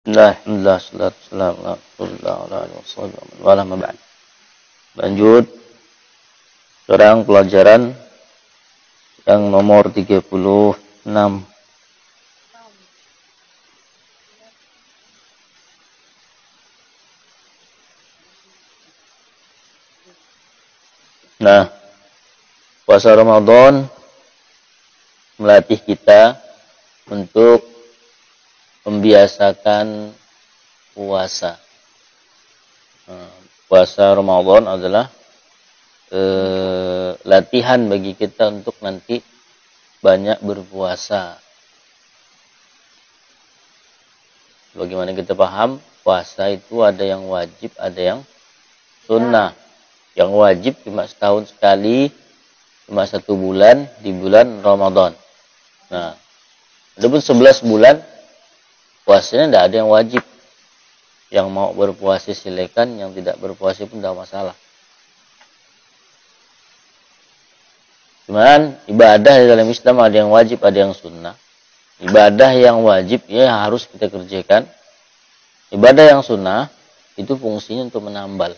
Alhamdulillah, salatu wassalamu ala Rasulillah wa ala alihi wasallam. Lanjut sekarang pelajaran yang nomor 36. Nah, puasa Ramadan melatih kita untuk membiasakan puasa. Puasa Ramadan adalah latihan bagi kita untuk nanti banyak berpuasa. Bagaimana kita paham, puasa itu ada yang wajib, ada yang sunnah. Yang wajib cuma setahun sekali, cuma 1 bulan di bulan Ramadan. Nah, adapun 11 bulan puasanya tidak ada yang wajib. Yang mau berpuasa silakan, yang tidak berpuasa pun tidak masalah. Cuman ibadah di dalam Islam ada yang wajib, ada yang sunnah. Ibadah yang wajib ya harus kita kerjakan. Ibadah yang sunnah itu fungsinya untuk menambal.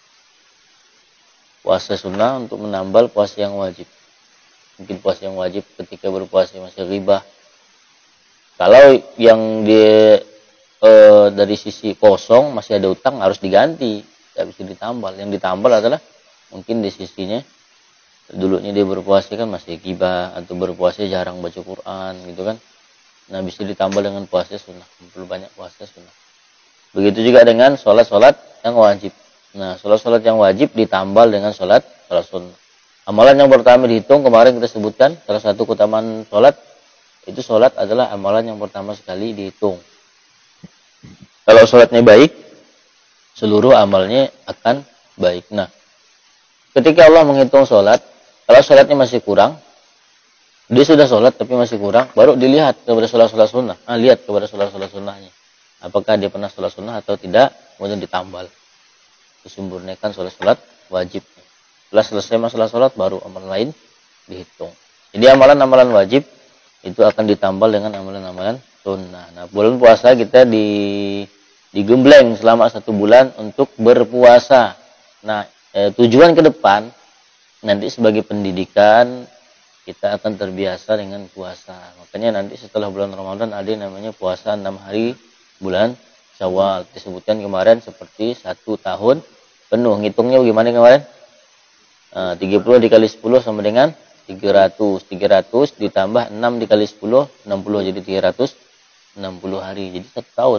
Puasa sunnah untuk menambal puasa yang wajib. Mungkin puasa yang wajib ketika berpuasa masih ghibah. Kalau yang dari sisi kosong masih ada utang harus diganti, tidak bisa ditambal. Yang ditambal adalah mungkin di sisinya dulunya dia berpuasa kan masih ghibah atau berpuasa jarang baca Quran gitu kan. Nah bisa ditambal dengan puasa sunnah, perlu banyak puasa sunnah. Begitu juga dengan sholat yang wajib. Nah, sholat yang wajib ditambal dengan sholat sunnah. Amalan yang pertama dihitung, kemarin kita sebutkan, salah satu keutamaan sholat, itu sholat adalah amalan yang pertama sekali dihitung. Kalau sholatnya baik, seluruh amalnya akan baik. Nah, ketika Allah menghitung sholat, kalau sholatnya masih kurang, dia sudah sholat tapi masih kurang, baru dilihat kepada sholat sunnah. Nah, lihat kepada sholat sunnahnya. Apakah dia pernah sholat sunnah atau tidak, kemudian ditambal. Disempurnakan sholat wajib. Setelah selesai masalah sholat, baru amalan lain dihitung. Jadi amalan-amalan wajib itu akan ditambal dengan amalan-amalan sunnah. Nah, bulan puasa kita digembleng selama 1 bulan untuk berpuasa. Nah, tujuan ke depan nanti sebagai pendidikan kita akan terbiasa dengan puasa. Makanya nanti setelah bulan Ramadan ada yang namanya puasa 6 hari bulan Syawal. Disebutkan kemarin seperti 1 tahun penuh. Ngitungnya bagaimana kemarin? 30 dikali 10 sama dengan 300. 300 ditambah 6 dikali 10, 60. Jadi 360 hari. Jadi 1 tahun.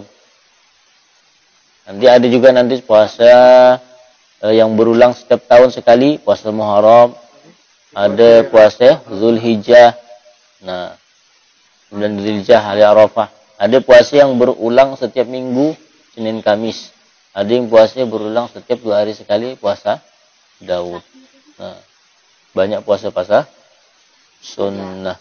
Nanti ada juga nanti puasa yang berulang setiap tahun sekali. Puasa Muharram. Ada puasa Zulhijjah. Nah, kemudian Zulhijjah hari Arafah. Ada puasa yang berulang setiap minggu, Senin Kamis. Ada yang puasanya berulang setiap 2 hari sekali, puasa Daud. Nah, banyak puasa-puasa sunnah.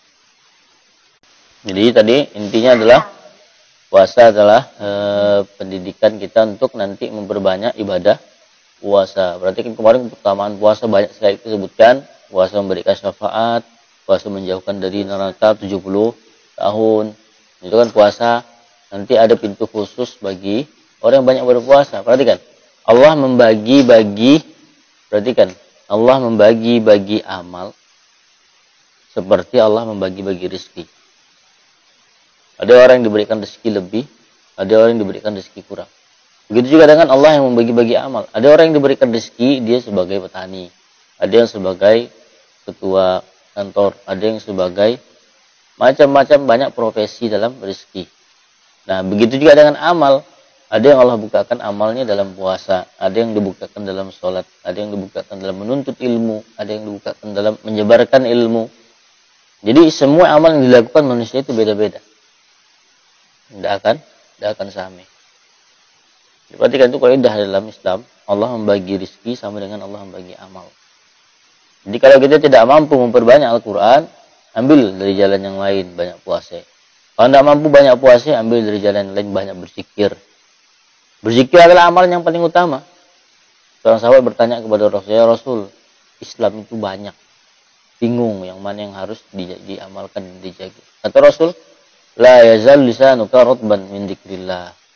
Jadi tadi intinya adalah puasa adalah pendidikan kita untuk nanti memperbanyak ibadah puasa. Berarti kan kemarin keutamaan puasa banyak sekali disebutkan. Puasa memberikan syafaat, puasa menjauhkan dari neraka 70 tahun. Itu kan puasa. Nanti ada pintu khusus bagi orang yang banyak berpuasa. Perhatikan. Allah membagi-bagi, perhatikan. Allah membagi-bagi amal seperti Allah membagi-bagi rezeki. Ada orang yang diberikan rezeki lebih, ada orang yang diberikan rezeki kurang. Begitu juga dengan Allah yang membagi-bagi amal. Ada orang yang diberikan rezeki, dia sebagai petani. Ada yang sebagai ketua kantor. Ada yang sebagai macam-macam banyak profesi dalam rezeki. Nah, begitu juga dengan amal. Ada yang Allah bukakan amalnya dalam puasa. Ada yang dibukakan dalam sholat. Ada yang dibukakan dalam menuntut ilmu. Ada yang dibukakan dalam menyebarkan ilmu. Jadi semua amal yang dilakukan manusia itu beda-beda. Tidak akan sama. Perhatikan itu kaidah dalam Islam. Allah membagi rezeki sama dengan Allah membagi amal. Jadi kalau kita tidak mampu memperbanyak Al-Quran, ambil dari jalan yang lain, banyak puasa. Kalau tidak mampu banyak puasa, ambil dari jalan lain, banyak berzikir. Berzikir adalah amalan yang paling utama. Seorang sahabat bertanya kepada Rasul, ya Rasul, Islam itu banyak. Bingung yang mana yang harus diamalkan dan dijaga. Kata Rasul, la yazal lisanuka ratban min dzikrillah.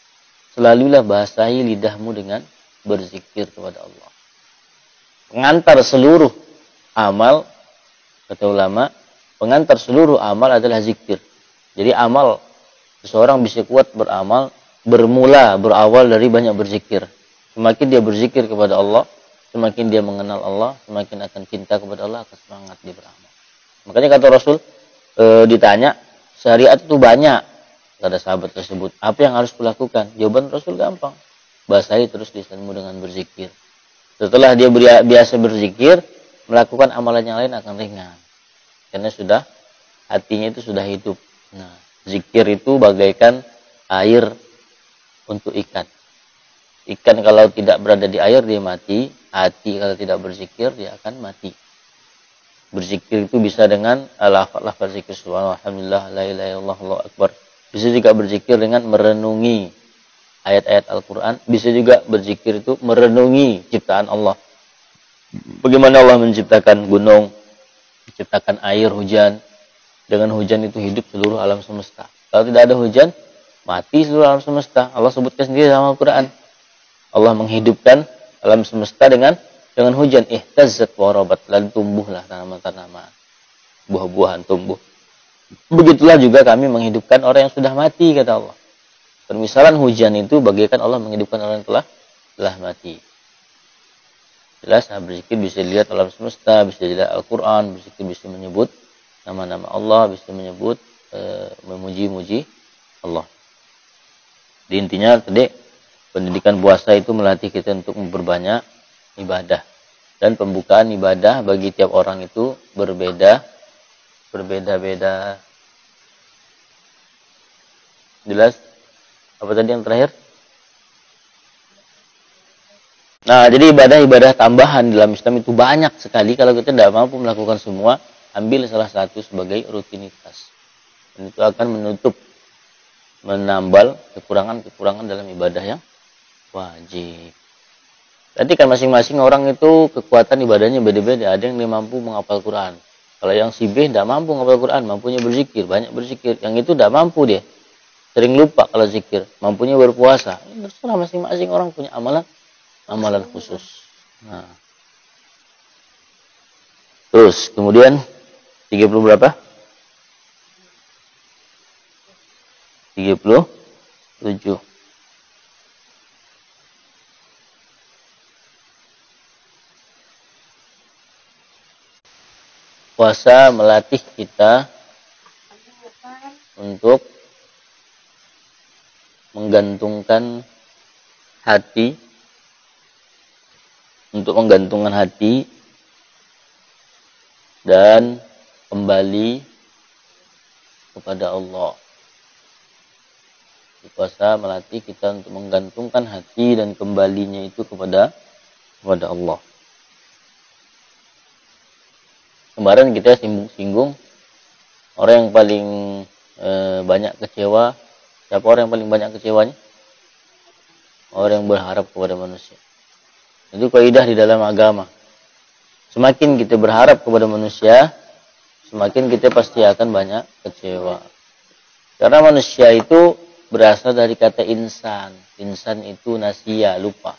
selalulah basahi lidahmu dengan berzikir kepada Allah. Pengantar seluruh amal, kata ulama, pengantar seluruh amal adalah zikir. Jadi amal, seseorang bisa kuat beramal, berawal dari banyak berzikir. Semakin dia berzikir kepada Allah, semakin dia mengenal Allah, semakin akan cinta kepada Allah, akan semangat dia beramal. Makanya kata Rasul, ditanya, syariat itu banyak, kata sahabat tersebut. Apa yang harus kulakukan? Jawaban Rasul gampang. Basahi terus lisanmu dengan berzikir. Setelah dia biasa berzikir, melakukan amalan yang lain akan ringan. Karena sudah, hatinya itu sudah hidup. Nah, zikir itu bagaikan air untuk ikan. Ikan kalau tidak berada di air, dia mati. Hati kalau tidak berzikir, dia akan mati. Berzikir itu bisa dengan lafaz zikir subhanallah, alhamdulillah, la ilaha illallah, Allahu akbar. Bisa juga berzikir dengan merenungi ayat-ayat Al-Quran. Bisa juga berzikir itu merenungi ciptaan Allah. Bagaimana Allah menciptakan gunung, menciptakan air, hujan. Dengan hujan itu hidup seluruh alam semesta. Kalau tidak ada hujan, mati seluruh alam semesta. Allah sebutkan sendiri dalam Al-Quran. Allah menghidupkan alam semesta dengan hujan. Ihtazzat wa rabat. Lalu tumbuhlah tanaman-tanaman. Buah-buahan tumbuh. Begitulah juga kami menghidupkan orang yang sudah mati, kata Allah. Permisalan hujan itu bagaikan Allah menghidupkan orang yang telah mati. Jelas, berzikir bisa dilihat alam semesta, bisa dilihat Al-Quran, berzikir bisa menyebut nama-nama Allah, bisa menyebut, memuji-muji Allah. Di intinya tadi, pendidikan puasa itu melatih kita untuk memperbanyak ibadah. Dan pembukaan ibadah bagi tiap orang itu berbeda-beda. Jelas? Apa tadi yang terakhir? Nah, jadi ibadah-ibadah tambahan dalam Islam itu banyak sekali. Kalau kita tidak mampu melakukan semua, ambil salah satu sebagai rutinitas. Dan itu akan menambal kekurangan-kekurangan dalam ibadah yang wajib. Nanti kan masing-masing orang itu kekuatan ibadahnya beda-beda. Ada yang dia mampu menghafal Quran. Kalau yang si B tidak mampu menghafal Quran, mampunya berzikir, banyak berzikir. Yang itu tidak mampu dia. Sering lupa kalau zikir, mampunya berpuasa. Terserah masing-masing orang punya amalan khusus. Nah. Terus kemudian 30 berapa? 37. Puasa melatih kita untuk menggantungkan hati, dan kembali kepada Allah. Puasa melatih kita untuk menggantungkan hati dan kembalinya itu kepada Allah. Kemarin kita singgung orang yang paling banyak kecewa. Siapa orang yang paling banyak kecewanya? Orang yang berharap kepada manusia. Itu kaidah di dalam agama. Semakin kita berharap kepada manusia, semakin kita pasti akan banyak kecewa. Karena manusia itu berasal dari kata insan. Insan itu nasia, lupa.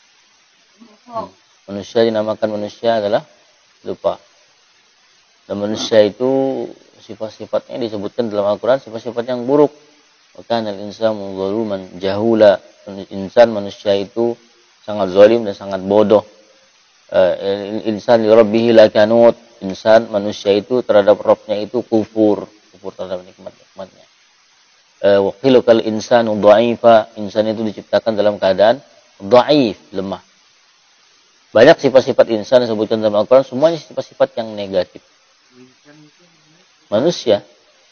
Manusia dinamakan manusia adalah lupa. Dan manusia itu sifat-sifatnya disebutkan dalam Al-Quran, sifat-sifat yang buruk. Maka al-insanu zaluman jahula. Insan, manusia itu sangat zalim dan sangat bodoh. Insan li rabbihi lakanut. Insan, manusia itu terhadap Rabbnya itu kufur terhadap nikmat-nikmatnya. Wa khilqal insanu dha'ifa. Insan itu diciptakan dalam keadaan dhaif, lemah. Banyak sifat-sifat insan disebutkan dalam Al-Quran, semuanya sifat-sifat yang negatif. Manusia.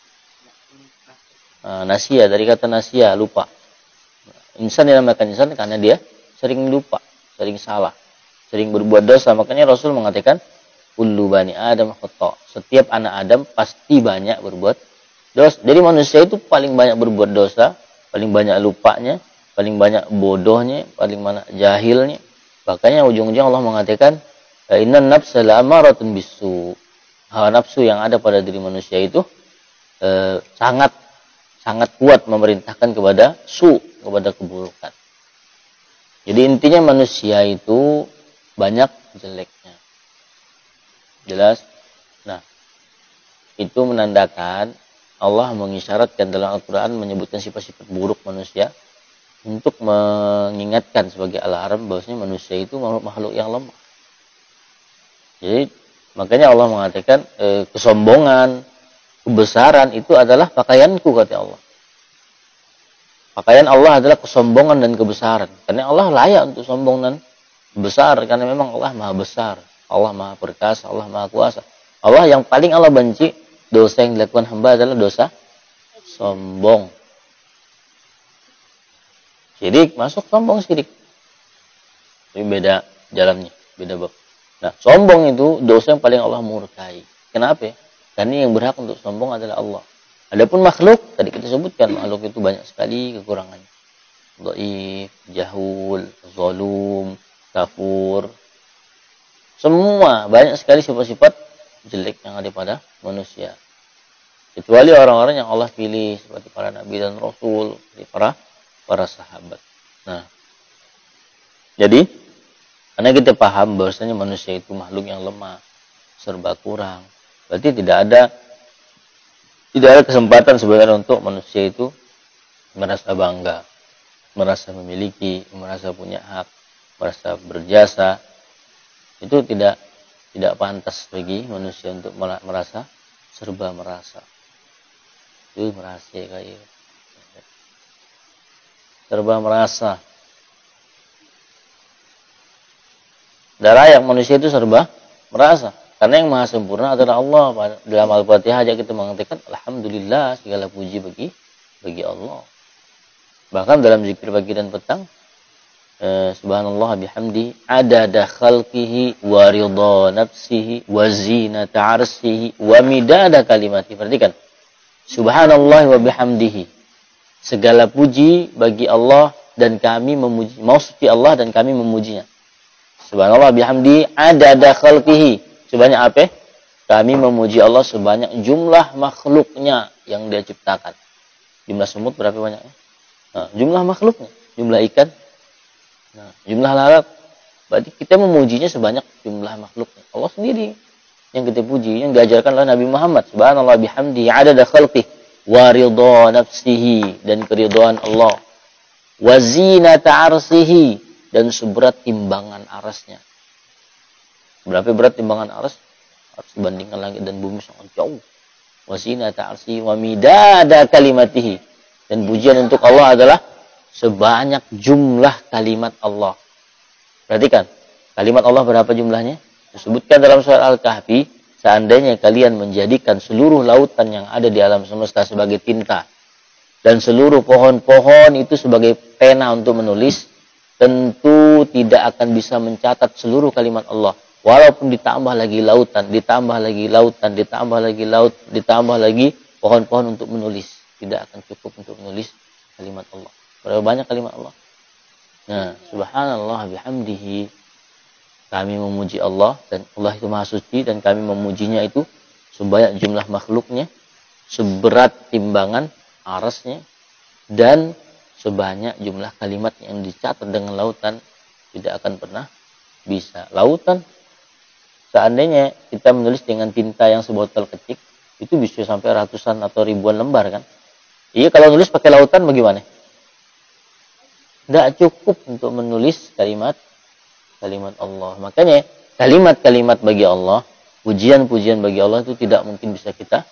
Nasia, dari kata nasia, lupa. Insan dinamakan insan karena dia sering lupa, sering salah, sering berbuat dosa. Makanya Rasul mengatakan, kullu bani Adam khata'. Setiap anak Adam pasti banyak berbuat dosa. Jadi manusia itu paling banyak berbuat dosa, paling banyak lupanya, paling banyak bodohnya, paling banyak jahilnya. Makanya ujung-ujung Allah mengatakan, innan nafsa la'amaratun bisu. Hawa nafsu yang ada pada diri manusia itu sangat kuat memerintahkan kepada keburukan. Jadi intinya manusia itu banyak jeleknya. Jelas? Nah, itu menandakan Allah mengisyaratkan dalam Al-Quran menyebutkan sifat-sifat buruk manusia untuk mengingatkan sebagai alarm bahwasanya manusia itu makhluk yang lemah. Jadi makanya Allah mengatakan kesombongan, kebesaran itu adalah pakaianku, kata Allah. Pakaian Allah adalah kesombongan dan kebesaran. Karena Allah layak untuk sombong dan besar karena memang Allah Maha Besar, Allah Maha Perkasa, Allah Maha Kuasa. Allah yang paling Allah benci dosa yang dilakukan hamba adalah dosa sombong. Syirik masuk sombong syirik. Ini beda jalannya, beda bab. Nah, sombong itu dosa yang paling Allah murkai. Kenapa? Karena yang berhak untuk sombong adalah Allah. Adapun makhluk, tadi kita sebutkan makhluk itu banyak sekali kekurangannya. Dhaif, jahul, zalum, kafur. Semua banyak sekali sifat-sifat jelek yang ada pada manusia. Kecuali orang-orang yang Allah pilih seperti para nabi dan rasul, seperti para sahabat. Nah, jadi karena kita paham bahwasanya manusia itu makhluk yang lemah, serba kurang. Berarti tidak ada kesempatan sebenarnya untuk manusia itu merasa bangga, merasa memiliki, merasa punya hak, merasa berjasa. Itu tidak pantas bagi manusia untuk merasa serba merasa. Itu merasa kayak serba merasa. Darah yang manusia itu serba merasa. Karena yang maha sempurna adalah Allah. Dalam Al-Fatihah aja kita mengatakan alhamdulillah, segala puji bagi Allah. Bahkan dalam zikir pagi dan petang, subhanallah bihamdi adada khalqihi wa ridha nafsihi wa zinata arsyihi wa midada kalimati. Perhatikan. Subhanallah wa bihamdihi. Segala puji bagi Allah dan kami memuji. Mau suci Allah dan kami memujinya. Subhanallah bihamdi adada khalqihi. Sebanyak apa? Kami memuji Allah sebanyak jumlah makhluknya yang dia ciptakan. Jumlah semut berapa banyaknya? Nah, jumlah makhluknya. Jumlah ikan. Nah, jumlah lalat. Berarti kita memujinya sebanyak jumlah makhluknya. Allah sendiri yang kita puji. Yang diajarkan oleh Nabi Muhammad. Subhanallah bihamdi adada khalqihi. Wa ridha nafsihi. Dan keridhaan Allah. Wa zinata arsihi. Dan seberat timbangan arasnya. Berapa berat timbangan aras? Harus dibandingkan langit dan bumi sangat jauh. Wa zinata arsihi wa midada kalimatihi. Dan pujian untuk Allah adalah sebanyak jumlah kalimat Allah. Perhatikan, kalimat Allah berapa jumlahnya? Disebutkan dalam surat Al-Kahfi, seandainya kalian menjadikan seluruh lautan yang ada di alam semesta sebagai tinta, dan seluruh pohon-pohon itu sebagai pena untuk menulis, tentu tidak akan bisa mencatat seluruh kalimat Allah. Walaupun ditambah lagi lautan, ditambah lagi lautan, ditambah lagi laut, ditambah lagi pohon-pohon untuk menulis. Tidak akan cukup untuk menulis kalimat Allah. Berapa banyak kalimat Allah? Nah, subhanallah bihamdihi. Kami memuji Allah dan Allah itu maha suci dan kami memujinya itu sebanyak jumlah makhluknya, seberat timbangan arasnya, dan sebanyak jumlah kalimat yang dicatat dengan lautan tidak akan pernah bisa. Lautan, seandainya kita menulis dengan tinta yang sebotol kecil, itu bisa sampai ratusan atau ribuan lembar kan? Iya, kalau nulis pakai lautan bagaimana? Tidak cukup untuk menulis kalimat Allah. Makanya kalimat-kalimat bagi Allah, pujian-pujian bagi Allah itu tidak mungkin bisa kita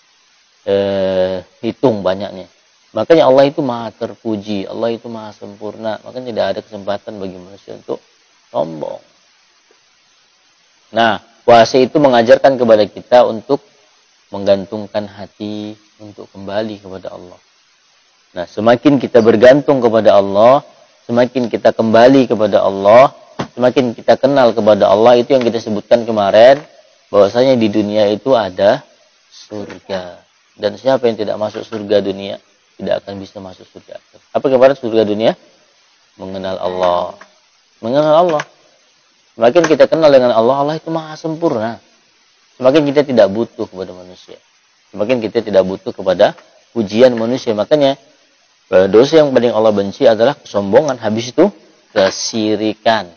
hitung banyaknya. Makanya Allah itu maha terpuji, Allah itu maha sempurna. Makanya tidak ada kesempatan bagi manusia untuk sombong. Nah, puasa itu mengajarkan kepada kita untuk menggantungkan hati untuk kembali kepada Allah. Nah, semakin kita bergantung kepada Allah, semakin kita kembali kepada Allah, semakin kita kenal kepada Allah, itu yang kita sebutkan kemarin, bahwasanya di dunia itu ada surga. Dan siapa yang tidak masuk surga dunia, tidak akan bisa masuk surga. Apa gambaran surga dunia? Mengenal Allah. Mengenal Allah. Semakin kita kenal dengan Allah, Allah itu maha sempurna. Semakin kita tidak butuh kepada manusia. Semakin kita tidak butuh kepada pujian manusia. Makanya dosa yang paling Allah benci adalah kesombongan. Habis itu kesyirikan.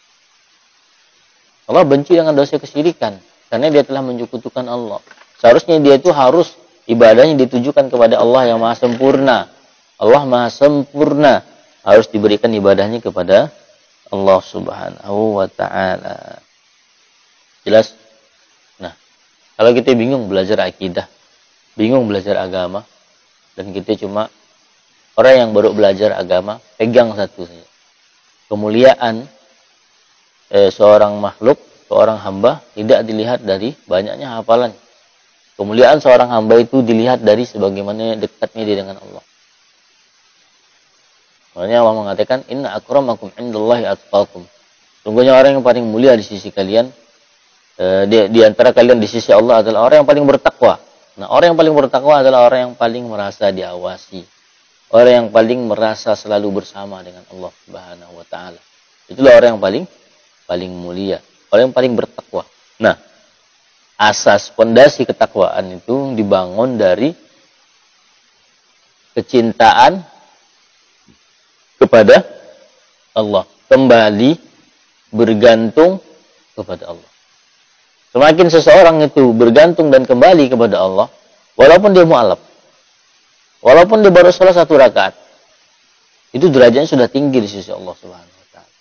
Allah benci dengan dosa kesyirikan karena dia telah menyekutukan Allah. Seharusnya dia itu harus ibadahnya ditujukan kepada Allah yang Maha sempurna. Allah Maha sempurna, harus diberikan ibadahnya kepada Allah Subhanahu wa taala. Jelas? Nah, kalau kita bingung belajar akidah, bingung belajar agama, dan kita cuma orang yang baru belajar agama, pegang satu saja. Kemuliaan seorang makhluk, seorang hamba tidak dilihat dari banyaknya hafalan. Kemuliaan seorang hamba itu dilihat dari sebagaimana dekatnya dia dengan Allah. Makanya Allah mengatakan, Inna akramakum indallahi atqakum. Sungguhnya orang yang paling mulia di sisi kalian, di antara kalian di sisi Allah adalah orang yang paling bertakwa. Nah, orang yang paling bertakwa adalah orang yang paling merasa diawasi. Orang yang paling merasa selalu bersama dengan Allah Subhanahu wa taala. Itulah orang yang paling mulia, orang yang paling bertakwa. Nah, asas pondasi ketakwaan itu dibangun dari kecintaan kepada Allah, kembali bergantung kepada Allah. Semakin seseorang itu bergantung dan kembali kepada Allah, walaupun dia mu'alaf, walaupun dia baru salah 1 rakaat, itu derajatnya sudah tinggi di sisi Allah Subhanahu wa taala.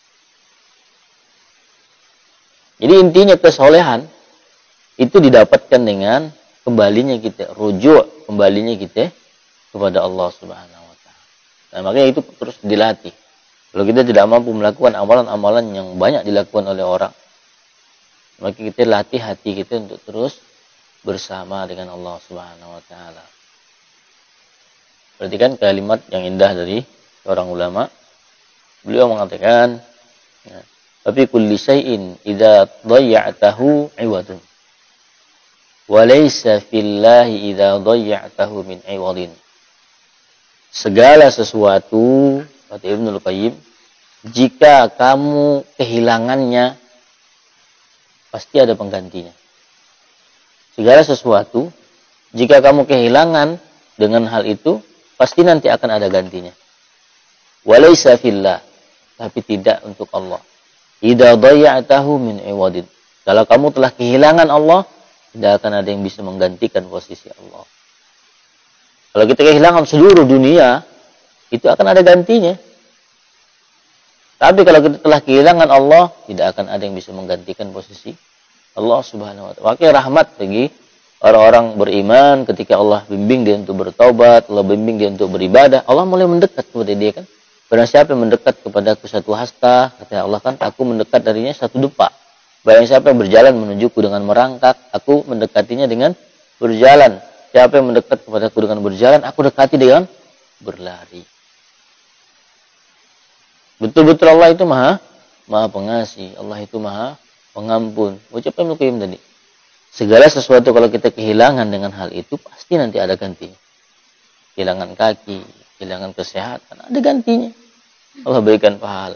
Jadi intinya kesolehan itu didapatkan dengan kembalinya kita, rujuk kembalinya kita kepada Allah Subhanahu wa taala. Nah, makanya itu terus dilatih. Kalau kita tidak mampu melakukan amalan-amalan yang banyak dilakukan oleh orang, maka kita latih hati kita untuk terus bersama dengan Allah Subhanahu wa taala. Perhatikan kalimat yang indah dari seorang ulama. Beliau mengatakan, "Tapi kulli syai'in idza dhayya'tahu 'iwadun. Wa laysa fillahi idza dhayya'tahu min 'iwadin." Segala sesuatu, kata Ibnul Qayyim, jika kamu kehilangannya, pasti ada penggantinya. Segala sesuatu, jika kamu kehilangan dengan hal itu, pasti nanti akan ada gantinya. Walaysa fillah, tapi tidak untuk Allah. Idza dhayya'tahu min 'iwadin. Kalau kamu telah kehilangan Allah, tidak akan ada yang bisa menggantikan posisi Allah. Kalau kita kehilangan seluruh dunia, itu akan ada gantinya. Tapi kalau kita telah kehilangan Allah, tidak akan ada yang bisa menggantikan posisi Allah Subhanahu wa taala. Makanya rahmat bagi orang-orang beriman ketika Allah bimbing dia untuk bertaubat, Allah bimbing dia untuk beribadah, Allah mulai mendekat kepada dia kan. Barang siapa yang mendekat kepadaku 1 hasta, kata Allah kan, aku mendekat darinya 1 depa. Barang siapa yang berjalan menujuku dengan merangkak, aku mendekatinya dengan berjalan. Siapa yang mendekat kepadaku dengan berjalan, aku dekati dengan berlari. Betul-betul Allah itu maha pengasih. Allah itu maha pengampun. Ucapan Ibnu Qayyim tadi. Segala sesuatu kalau kita kehilangan dengan hal itu, pasti nanti ada gantinya. Kehilangan kaki, kehilangan kesehatan, ada gantinya. Allah berikan pahala.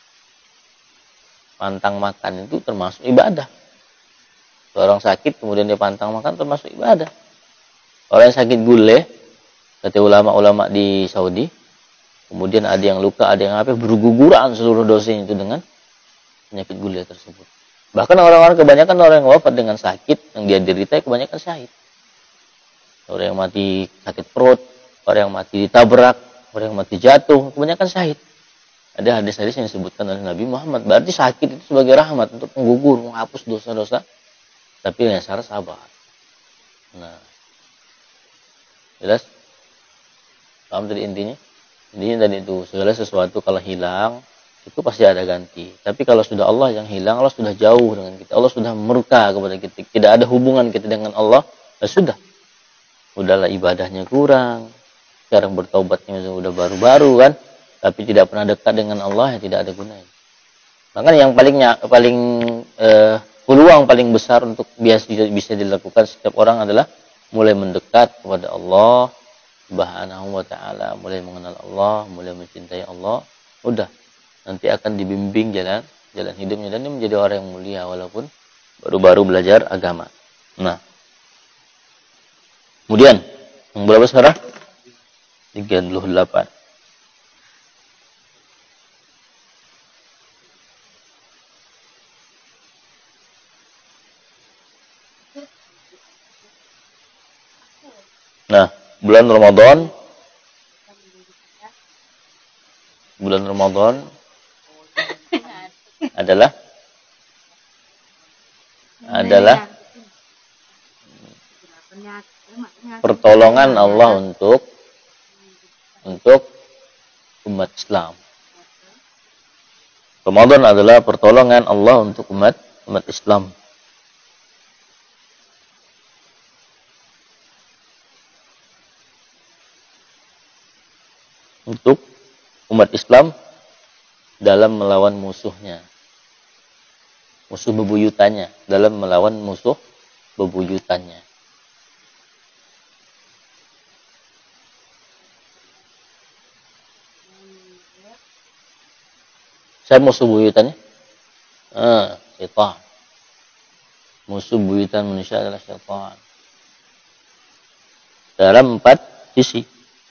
Pantang makan itu termasuk ibadah. Orang sakit kemudian dia pantang makan termasuk ibadah. Orang yang sakit gule, kata ulama-ulama di Saudi, kemudian ada yang luka, ada yang apa, berguguran seluruh dosanya itu dengan penyakit gula tersebut. Bahkan orang-orang kebanyakan orang yang wafat dengan sakit yang dia derita kebanyakan syahid. Orang yang mati sakit perut, orang yang mati ditabrak, orang yang mati jatuh, kebanyakan syahid. Ada hadis-hadis yang disebutkan oleh Nabi Muhammad. Berarti sakit itu sebagai rahmat untuk menggugur, menghapus dosa-dosa. Tapi yang syarat sabar. Nah, jelas? Paham tadi intinya? Intinya tadi itu, segala sesuatu kalau hilang, itu pasti ada ganti. Tapi kalau sudah Allah yang hilang, Allah sudah jauh dengan kita. Allah sudah murka kepada kita. Tidak ada hubungan kita dengan Allah, ya sudah. Udahlah ibadahnya kurang. Sekarang bertaubatnya sudah baru-baru kan. Tapi tidak pernah dekat dengan Allah, ya tidak ada gunanya. Makanya yang peluang paling besar untuk bisa dilakukan setiap orang adalah mulai mendekat kepada Allah Subhanahu wa taala, mulai mengenal Allah, mulai mencintai Allah. Udah, nanti akan dibimbing jalan hidupnya dan dia menjadi orang yang mulia walaupun baru-baru belajar agama. Nah, kemudian yang berapa sekarang? 38. bulan Ramadan adalah pertolongan Allah untuk umat Islam. Ramadan adalah pertolongan Allah untuk umat Islam. Untuk umat Islam dalam melawan musuhnya. Musuh bebuyutannya. Dalam melawan musuh bebuyutannya. Saya musuh bebuyutannya? Syaitan. Musuh bebuyutan manusia adalah syaitan. Dalam 4 sisi.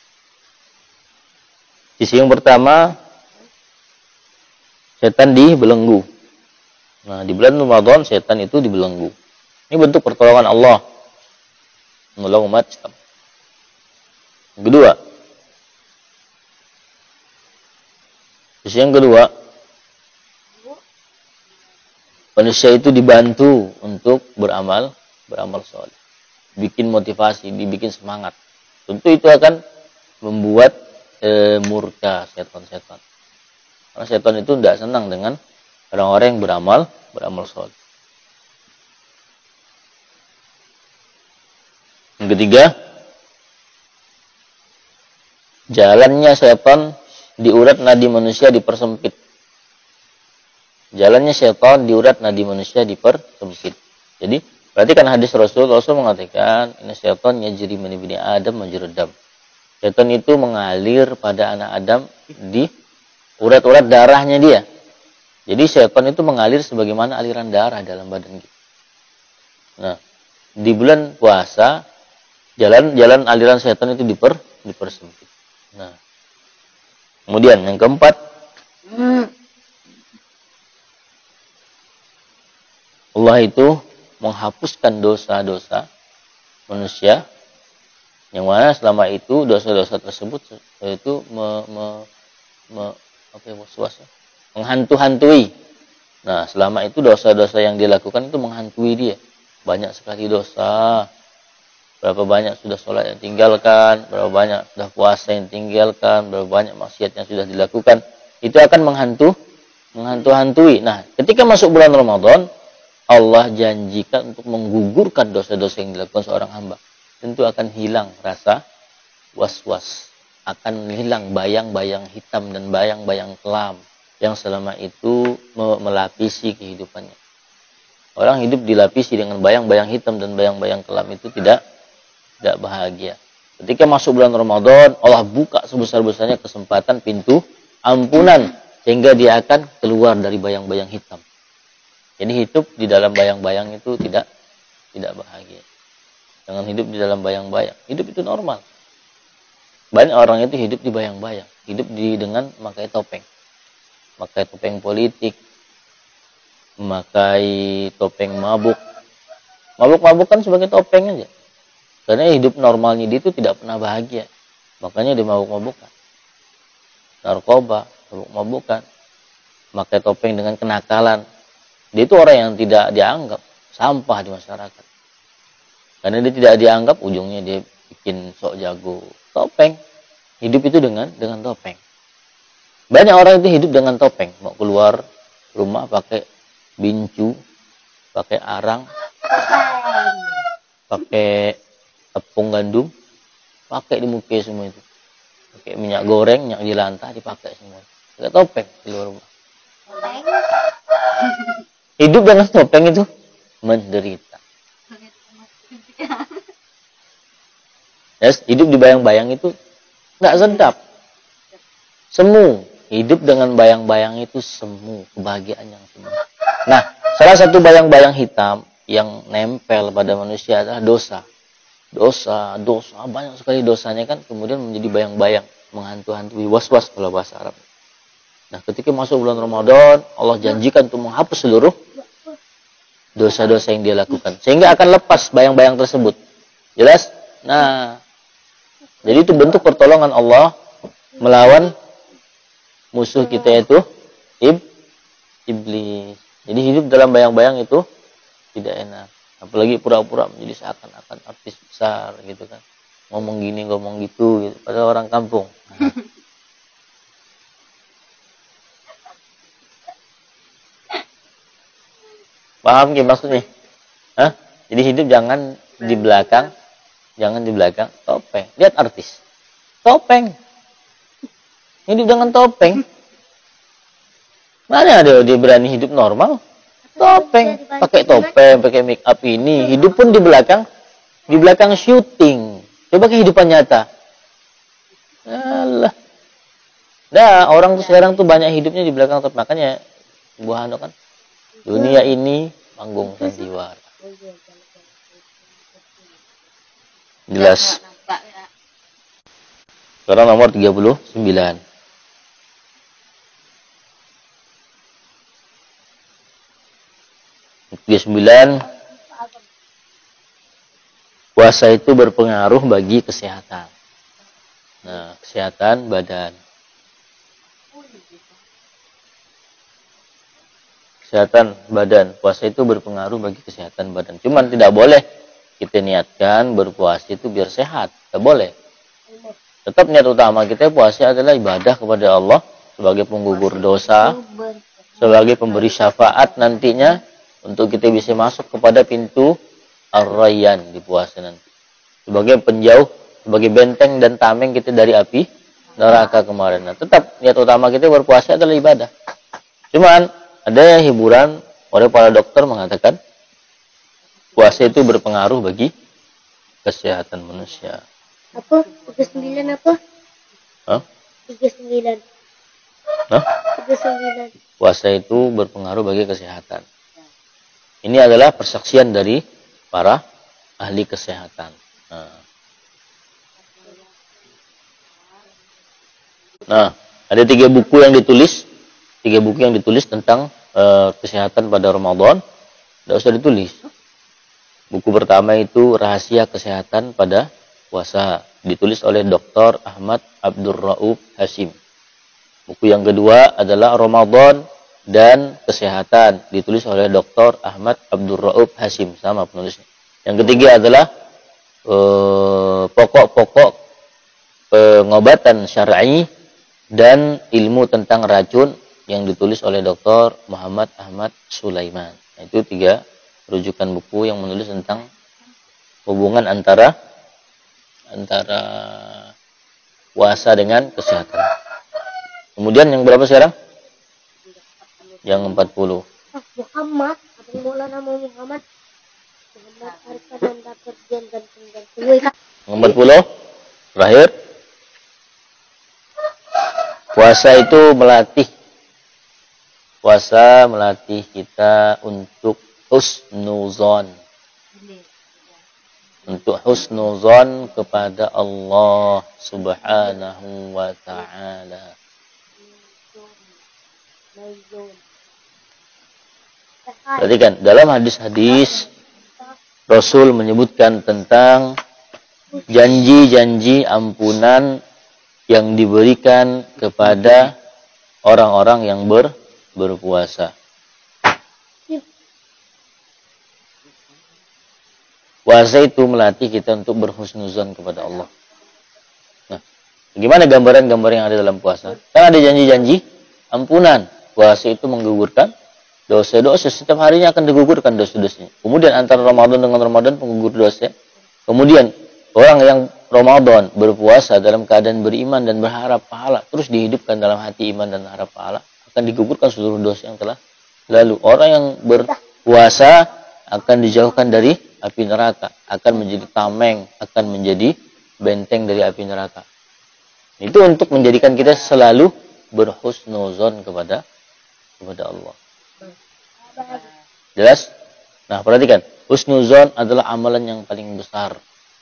Sisi yang pertama, setan dibelenggu. Nah, di bulan Ramadan setan itu dibelenggu. Ini bentuk pertolongan Allah menolong umat Islam. Kedua, sisi yang kedua, manusia itu dibantu untuk beramal soleh, bikin motivasi, dibikin semangat. Tentu itu akan membuat murka setan-setan. Karena setan itu tidak senang dengan orang-orang yang beramal soleh. Yang ketiga, jalannya setan di urat nadi manusia dipersempit. Jalannya setan di urat nadi manusia dipersempit. Jadi, perhatikan hadis Rasul mengatakan, "Inna syaitan yajri min ibni Adam majrad dam." Setan itu mengalir pada anak Adam di urat-urat darahnya dia. Jadi setan itu mengalir sebagaimana aliran darah dalam badan kita. Nah, di bulan puasa jalan aliran setan itu dipersempit. Nah, kemudian yang keempat, Allah itu menghapuskan dosa-dosa manusia yang mana selama itu dosa-dosa tersebut itu menghantu-hantui. Nah, selama itu dosa-dosa yang dilakukan itu menghantui dia. Banyak sekali dosa. Berapa banyak sudah sholat yang tinggalkan, berapa banyak sudah puasa yang tinggalkan, berapa banyak maksiat yang sudah dilakukan. Itu akan menghantu-hantui. Nah, ketika masuk bulan Ramadan, Allah janjikan untuk menggugurkan dosa-dosa yang dilakukan seorang hamba. Tentu akan hilang rasa was-was. Akan hilang bayang-bayang hitam dan bayang-bayang kelam yang selama itu melapisi kehidupannya. Orang hidup dilapisi dengan bayang-bayang hitam dan bayang-bayang kelam itu tidak bahagia. Ketika masuk bulan Ramadan, Allah buka sebesar-besarnya kesempatan pintu ampunan sehingga dia akan keluar dari bayang-bayang hitam. Jadi hidup di dalam bayang-bayang itu tidak bahagia. Jangan hidup di dalam bayang-bayang. Hidup itu normal. Banyak orang itu hidup di bayang-bayang. Hidup dengan memakai topeng. Memakai topeng politik. Memakai topeng mabuk. Mabuk-mabuk kan sebagai topeng aja. Karena hidup normalnya dia itu tidak pernah bahagia. Makanya dia mabuk-mabukan. Narkoba, mabuk-mabukan. Memakai topeng dengan kenakalan. Dia itu orang yang tidak dianggap sampah di masyarakat. Karena dia tidak dianggap, ujungnya dia bikin sok jago. Topeng. Hidup itu dengan topeng. Banyak orang itu hidup dengan topeng. Mau keluar rumah pakai bincu, pakai arang, pakai tepung gandum, pakai di muka semua itu. Pakai minyak goreng, minyak jelantah dipakai semua. Pakai topeng keluar rumah. Hidup dengan topeng itu menderita. Yes, hidup di bayang-bayang itu nggak sedap. Semu. Hidup dengan bayang-bayang itu semu. Kebahagiaan yang semu. Nah, salah satu bayang-bayang hitam yang nempel pada manusia adalah dosa. Dosa. Banyak sekali dosanya kan. Kemudian menjadi bayang-bayang. Menghantu-hantui. Was-was kalau bahasa Arab. Nah, ketika masuk bulan Ramadan, Allah janjikan untuk menghapus seluruh dosa-dosa yang dia lakukan. Sehingga akan lepas bayang-bayang tersebut. Jelas? Nah, Jadi itu bentuk pertolongan Allah melawan musuh kita itu iblis. Jadi hidup dalam bayang-bayang itu tidak enak. Apalagi pura-pura menjadi seakan-akan artis besar gitu kan. Ngomong gini, ngomong gitu, gitu. Padahal orang kampung. Paham gak maksudnya? Hah? Jadi hidup jangan di belakang topeng. Lihat artis. Topeng. Hidup dengan topeng. Mana ada dia berani hidup normal? Topeng, pakai topeng, pakai make up ini. Hidup pun di belakang syuting. Coba kehidupan nyata. Alah. Nah, orang tuh sekarang tuh banyak hidupnya di belakang topeng. Makanya buah anu kan. Dunia ini panggung sandiwara. Jelas. Sekarang nomor 39. Puasa itu berpengaruh bagi kesehatan. Nah, kesehatan badan. Kesehatan badan. Puasa itu berpengaruh bagi kesehatan badan. Cuman tidak boleh kita niatkan berpuasa itu biar sehat. Tidak boleh. Tetap niat utama kita puasa adalah ibadah kepada Allah sebagai penggugur dosa, sebagai pemberi syafaat nantinya untuk kita bisa masuk kepada pintu Ar-Rayyan di puasa nanti. Sebagai penjauh, sebagai benteng dan tameng kita dari api neraka kemarin. Nah, tetap niat utama kita berpuasa adalah ibadah. Cuman ada hiburan oleh para dokter mengatakan puasa itu berpengaruh bagi kesehatan manusia. Apa? 39 apa? Hah? 39. Hah? 39. Puasa itu berpengaruh bagi kesehatan. Ini adalah persaksian dari para ahli kesehatan. Nah, ada 3 buku yang ditulis. 3 buku yang ditulis tentang kesehatan pada Ramadan. Tidak usah ditulis. Buku pertama itu Rahasia Kesehatan pada Puasa. Ditulis oleh Dr. Ahmad Abdur Rauf Hashim. Buku yang kedua adalah Ramadan dan Kesehatan. Ditulis oleh Dr. Ahmad Abdur Rauf Hashim. Sama penulisnya. Yang ketiga adalah pokok-pokok pengobatan syar'i dan ilmu tentang racun yang ditulis oleh Dr. Muhammad Ahmad Sulaiman. Nah, itu 3 rujukan buku yang menulis tentang hubungan antara puasa dengan kesehatan. Kemudian yang berapa sekarang? Yang 40. Muhammad, apa yang mula nama Muhammad? Muhammad Arifan dan dapat jam dan pengganti. Yang 40 terakhir. Puasa melatih kita untuk husnuzon. Untuk husnuzon kepada Allah Subhanahu wa ta'ala. Perhatikan, dalam hadis-hadis Rasul menyebutkan tentang janji-janji ampunan yang diberikan kepada orang-orang yang berpuasa. Puasa itu melatih kita untuk berhusnuzon kepada Allah. Nah, bagaimana gambaran-gambar yang ada dalam puasa? Kan ada janji-janji ampunan. Puasa itu menggugurkan dosa-dosa. Setiap harinya akan digugurkan dosa-dosanya. Kemudian antara Ramadan dengan Ramadan penggugur dosa. Kemudian orang yang Ramadan berpuasa dalam keadaan beriman dan berharap pahala. Terus dihidupkan dalam hati iman dan harap pahala. Akan digugurkan seluruh dosa yang telah lalu. Orang yang berpuasa akan dijauhkan dari api neraka, akan menjadi tameng, akan menjadi benteng dari api neraka. Itu untuk menjadikan kita selalu berhusnuzon kepada Allah. Jelas? Nah, perhatikan, husnuzon adalah amalan yang paling besar.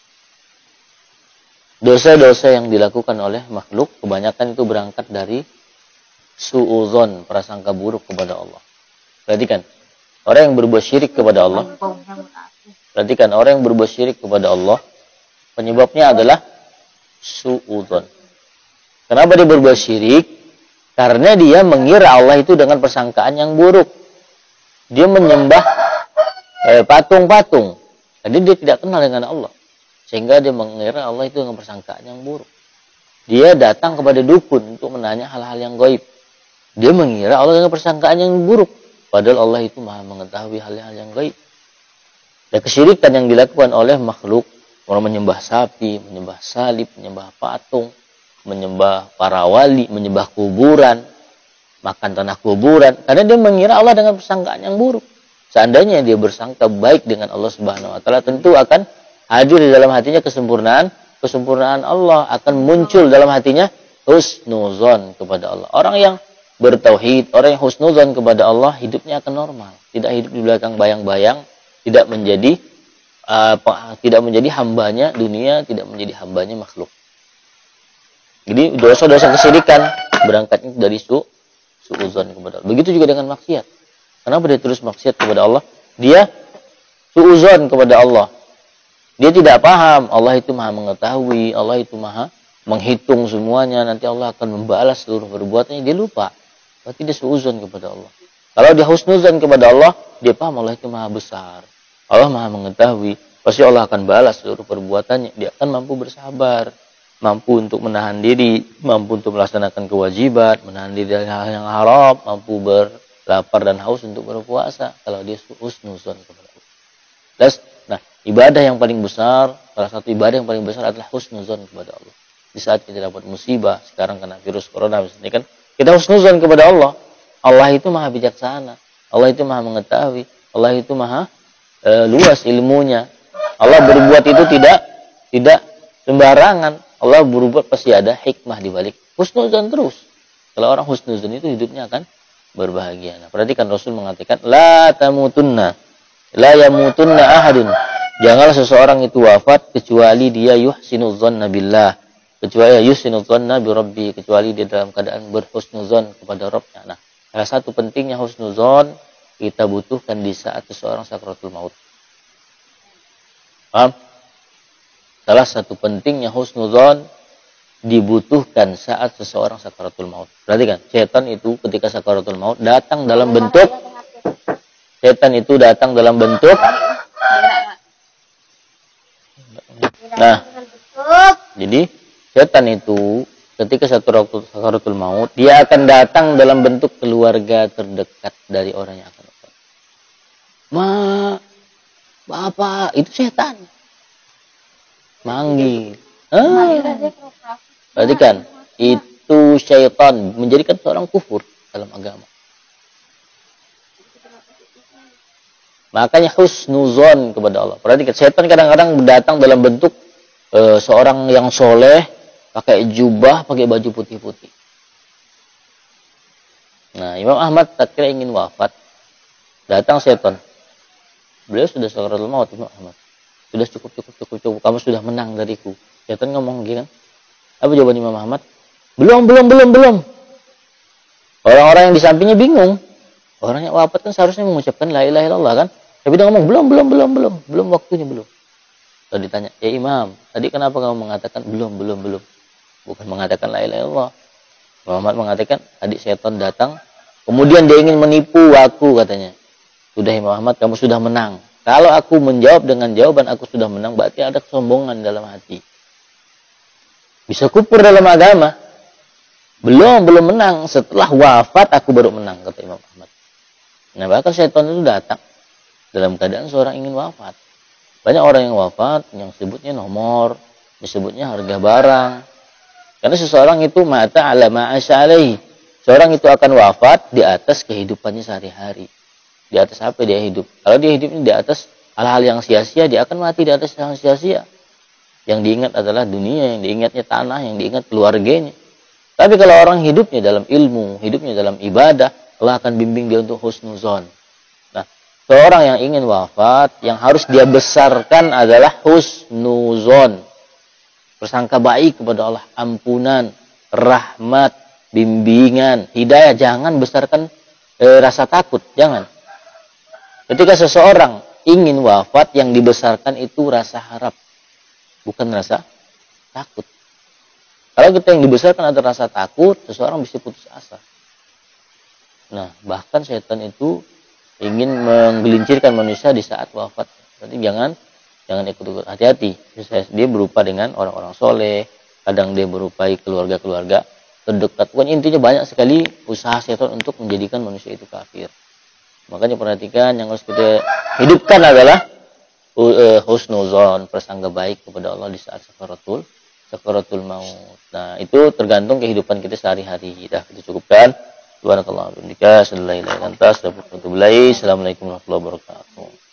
Dosa-dosa yang dilakukan oleh makhluk kebanyakan itu berangkat dari su'uzon, prasangka buruk kepada Allah. Perhatikan, orang yang berbuat syirik kepada Allah. Perhatikan, orang yang berbuat syirik kepada Allah, penyebabnya adalah suudzon. Kenapa dia berbuat syirik? Karena dia mengira Allah itu dengan persangkaan yang buruk. Dia menyembah patung-patung. Jadi dia tidak kenal dengan Allah. Sehingga dia mengira Allah itu dengan persangkaan yang buruk. Dia datang kepada dukun untuk menanya hal-hal yang gaib. Dia mengira Allah dengan persangkaan yang buruk. Padahal Allah itu maha mengetahui hal-hal yang gaib. Dan kesyirikan yang dilakukan oleh makhluk. Orang menyembah sapi, menyembah salib, menyembah patung, menyembah para wali, menyembah kuburan, makan tanah kuburan. Karena dia mengira Allah dengan persangkaan yang buruk. Seandainya dia bersangka baik dengan Allah Subhanahu wa taala, tentu akan hadir di dalam hatinya kesempurnaan Allah, akan muncul dalam hatinya husnuzon kepada Allah. Orang yang bertauhid, orang yang husnuzon kepada Allah, hidupnya akan normal, tidak hidup di belakang bayang-bayang, tidak menjadi hambanya dunia, tidak menjadi hambanya makhluk. Jadi dosa-dosa kesyirikan berangkatnya dari suudzon kepada Allah. Begitu juga dengan maksiat. Kenapa dia terus maksiat kepada Allah? Dia suudzon kepada Allah. Dia tidak paham Allah itu maha mengetahui, Allah itu maha menghitung semuanya, nanti Allah akan membalas seluruh perbuatannya. Dia lupa. Berarti dia suudzon kepada Allah. Kalau dia husnuzon kepada Allah, dia paham Allah itu maha besar. Allah maha mengetahui, pasti Allah akan balas seluruh perbuatannya. Dia akan mampu bersabar, mampu untuk menahan diri, mampu untuk melaksanakan kewajiban, menahan diri dari hal yang haram, mampu berlapar dan haus untuk berpuasa. Kalau dia husnuzon kepada Allah. Nah, ibadah yang paling besar, salah satu ibadah yang paling besar adalah husnuzon kepada Allah. Di saat kita dapat musibah, sekarang kena virus corona, misalnya kan, kita husnuzon kepada Allah. Allah itu maha bijaksana, Allah itu maha mengetahui, Allah itu maha luas ilmunya. Allah berbuat itu tidak sembarangan. Allah berbuat pasti ada hikmah di balik. Husnuzon terus. Kalau orang husnuzon itu hidupnya akan berbahagia. Nah, perhatikan Rasul mengatakan la tamutunna la yamutunna ahadun. Janganlah seseorang itu wafat kecuali dia yuhsinuz dzanna billah. Kecuali yuhsinuz dzanna bi rabbi, kecuali dia dalam keadaan berhusnuzon kepada Rabbnya. Nah, salah satu pentingnya husnuzon kita butuhkan di saat seseorang sakaratul maut. Paham? Salah satu pentingnya husnuzon dibutuhkan saat seseorang sakaratul maut. Perhatikan, setan itu ketika sakaratul maut datang dalam bentuk Nah, jadi setan itu ketika sakaratul maut dia akan datang dalam bentuk keluarga terdekat dari orang yang akan wafat. Bapak, itu setan. Manggil. Perhatikan, itu syaitan menjadikan seorang kufur dalam agama. Makanya husnuzon kepada Allah. Perhatikan, setan kadang-kadang datang dalam bentuk seorang yang soleh, pakai jubah, pakai baju putih-putih. Nah, Imam Ahmad tatkala ingin wafat, datang setan. Beliau sudah sakaratul maut, Imam Ahmad. Sudah cukup. Kamu sudah menang dariku. Setan ngomong gitu kan. Apa jawaban Imam Ahmad? Belum. Orang-orang yang di sampingnya bingung. Orang yang wafat kan seharusnya mengucapkan la ilaha illallah kan. Tapi dia ngomong belum waktunya belum. Lalu ditanya, ya Imam, tadi kenapa kamu mengatakan belum? Bukan mengatakan la ilaha illallah. Muhammad mengatakan, tadi setan datang, kemudian dia ingin menipu aku katanya. Sudah Imam Ahmad, kamu sudah menang. Kalau aku menjawab dengan jawaban aku sudah menang, berarti ada kesombongan dalam hati. Bisa kufur dalam agama. Belum menang. Setelah wafat aku baru menang, kata Imam Ahmad. Nah, bahkan setan itu datang dalam keadaan seorang ingin wafat. Banyak orang yang wafat, yang disebutnya nomor, disebutnya harga barang. Karena seseorang itu mata ala ma'asya alaihi. Seorang itu akan wafat di atas kehidupannya sehari-hari. Di atas apa dia hidup? Kalau dia hidupnya di atas hal-hal yang sia-sia, dia akan mati di atas hal yang sia-sia. Yang diingat adalah dunia, yang diingatnya tanah, yang diingat keluarganya. Tapi kalau orang hidupnya dalam ilmu, hidupnya dalam ibadah, Allah akan bimbing dia untuk husnuzon. Nah, seorang yang ingin wafat, yang harus dia besarkan adalah husnuzon. Bersangka baik kepada Allah, ampunan, rahmat, bimbingan, hidayah. Jangan besarkan rasa takut, jangan. Ketika seseorang ingin wafat, yang dibesarkan itu rasa harap, bukan rasa takut. Kalau kita yang dibesarkan ada rasa takut, seseorang bisa putus asa. Nah, bahkan setan itu ingin menggelincirkan manusia di saat wafat. Berarti jangan ikut-ikut, hati-hati. Dia berupa dengan orang-orang soleh, kadang dia berupai keluarga-keluarga terdekat. Pokoknya intinya banyak sekali usaha setan untuk menjadikan manusia itu kafir. Makanya perhatikan, yang harus kita hidupkan adalah husnuzon, prasangka baik kepada Allah di saat sakaratul maut. Nah, itu tergantung kehidupan kita sehari-hari. Dah kita cukupkan. Subhanakallah wa bihamdika, asyhadu an la ilaha illa anta, astaghfiruka wa atubu ilaik. Assalamualaikum warahmatullahi wabarakatuh.